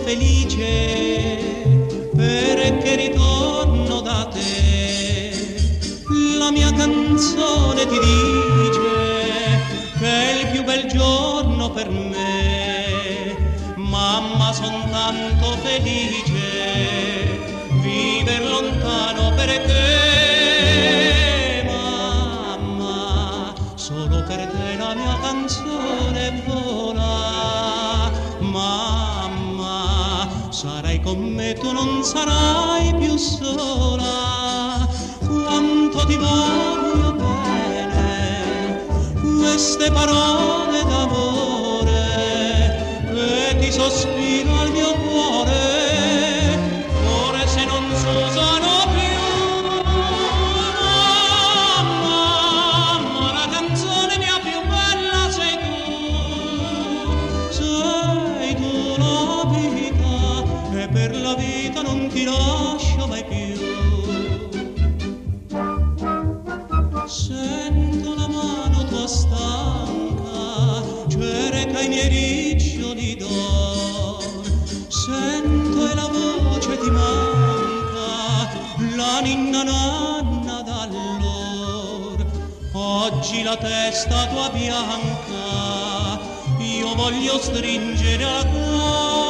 felice perché ritorno da te. La mia canzone ti dice che è il più bel giorno per me. Mamma, son tanto felice viver lontano perché, mamma, solo per te la mia canzone vola. Mamma, sarai con me, tu non sarai più sola. Quanto ti voglio bene, queste parole d'amore che ti sospiro al mio cuore, ore se non s'usano più. Mamma, la canzone mia più bella sei tu la vita, e per la vita non ti lascio mai più. Sento la mano tua stanca, cerca i miei riccioli d'or, sento e la voce ti manca, la ninna nanna d'allor. Oggi la testa tua bianca io voglio stringere al cuore.